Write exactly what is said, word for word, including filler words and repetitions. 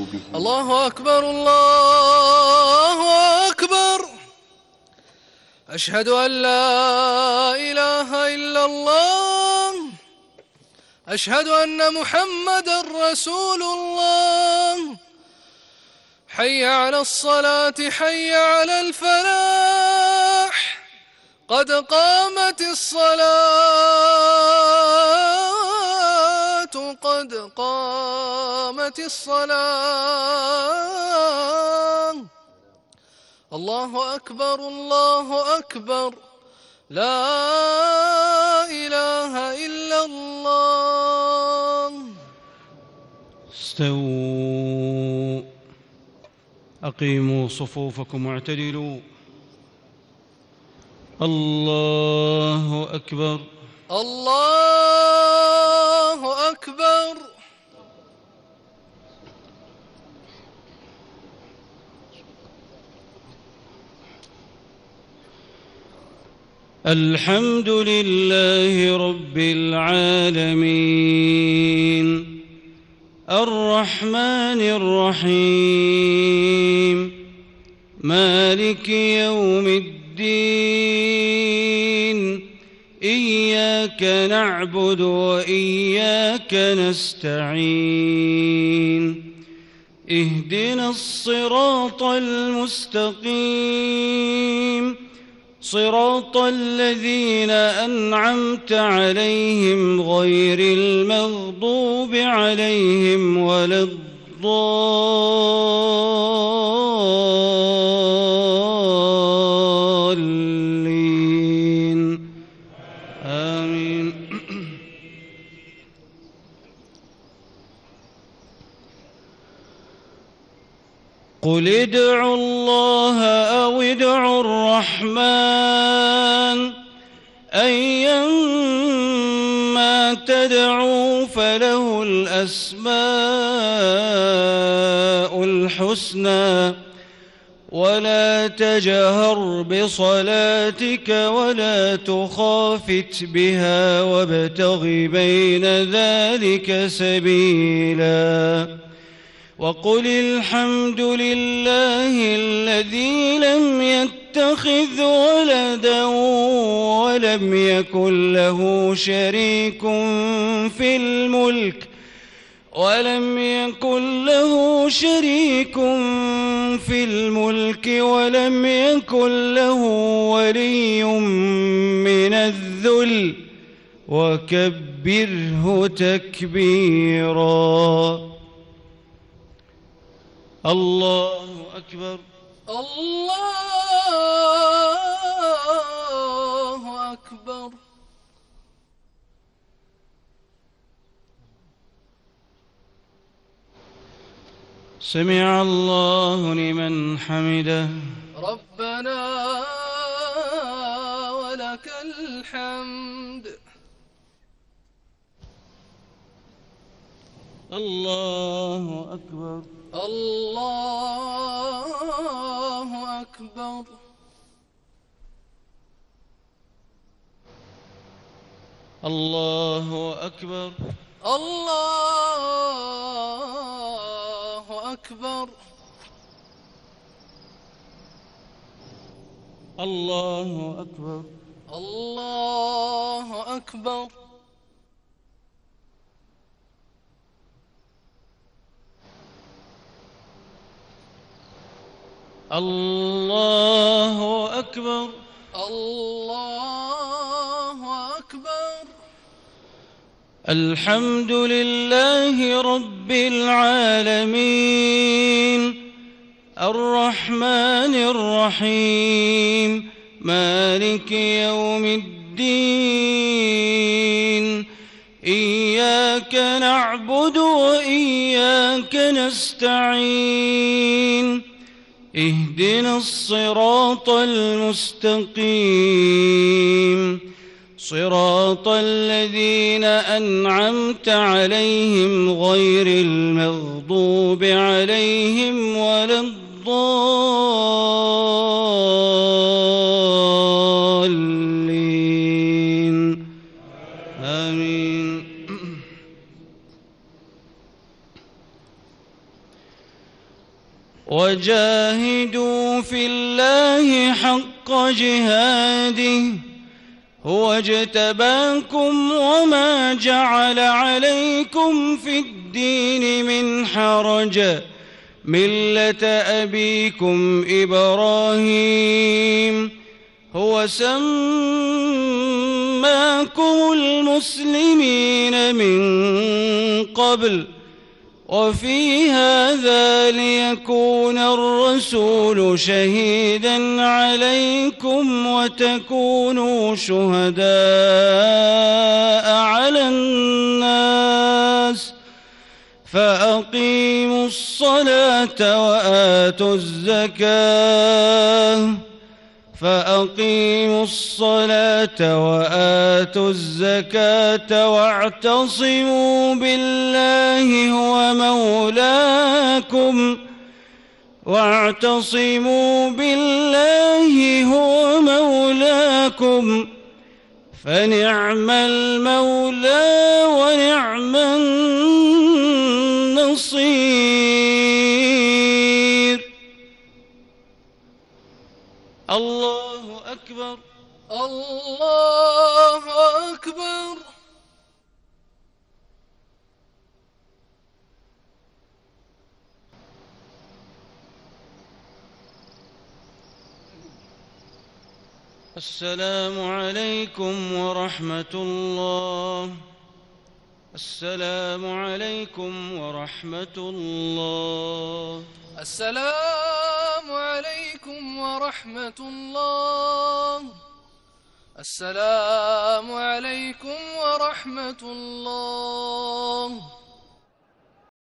به. الله أكبر الله أكبر. أشهد أن لا إله إلا الله. أشهد أن محمدًا رسول الله. حي على الصلاة حي على الفلاح. قد قامت الصلاة قد قامت الصلاة. الله أكبر الله أكبر. لا إله إلا الله. استووا، أقيموا صفوفكم واعتدلوا. الله أكبر الله أكبر. الحمد لله رب العالمين الرحمن الرحيم مالك يوم الدين. إياك نعبد وإياك نستعين. اهدنا الصراط المستقيم، صراط الذين أنعمت عليهم غير المغضوب عليهم ولا الضالين. آمين. قل ادعوا الله أو ادعوا الرحمن، أيما تدعوا فله الأسماء الحسنى. ولا تجهر بصلاتك ولا تخافت بها وابتغ بين ذلك سبيلا. وقل الحمد لله الذي لم يتخذ ولدا ولم يكن له شريك في الملك ولم يكن له شريك في الملك ولم يكن له ولي من الذل وكبره تكبيرا. الله أكبر الله أكبر. سمع الله لمن حمده. ربنا ولك الحمد. الله أكبر الله أكبر. الله أكبر الله أكبر. الله أكبر الله أكبر. الله أكبر الله أكبر. الحمد لله رب العالمين الرحمن الرحيم مالك يوم الدين. إياك نعبد وإياك نستعين. اهدنا الصراط المستقيم، صراط الذين أنعمت عليهم غير المغضوب عليهم ولا الضالين. آمين. وجاهدوا في الله حق جهاده هو اجتباكم وما جعل عليكم في الدين من حرج ملة أبيكم إبراهيم هو سماكم المسلمين من قبل وفي هذا ليكون الرسول شهيدا عليكم وتكونوا شهداء على الناس فأقيموا الصلاة وآتوا الزكاة فأقيموا الصلاة وآتوا الزكاة واعتصموا بالله هو مولاكم واعتصموا بالله هو مولاكم فنعم المولى ونعم النصير. الله أكبر الله أكبر. السلام عليكم ورحمة الله. السلام عليكم ورحمة الله. السلام عليكم ورحمة الله. السلام عليكم ورحمة الله.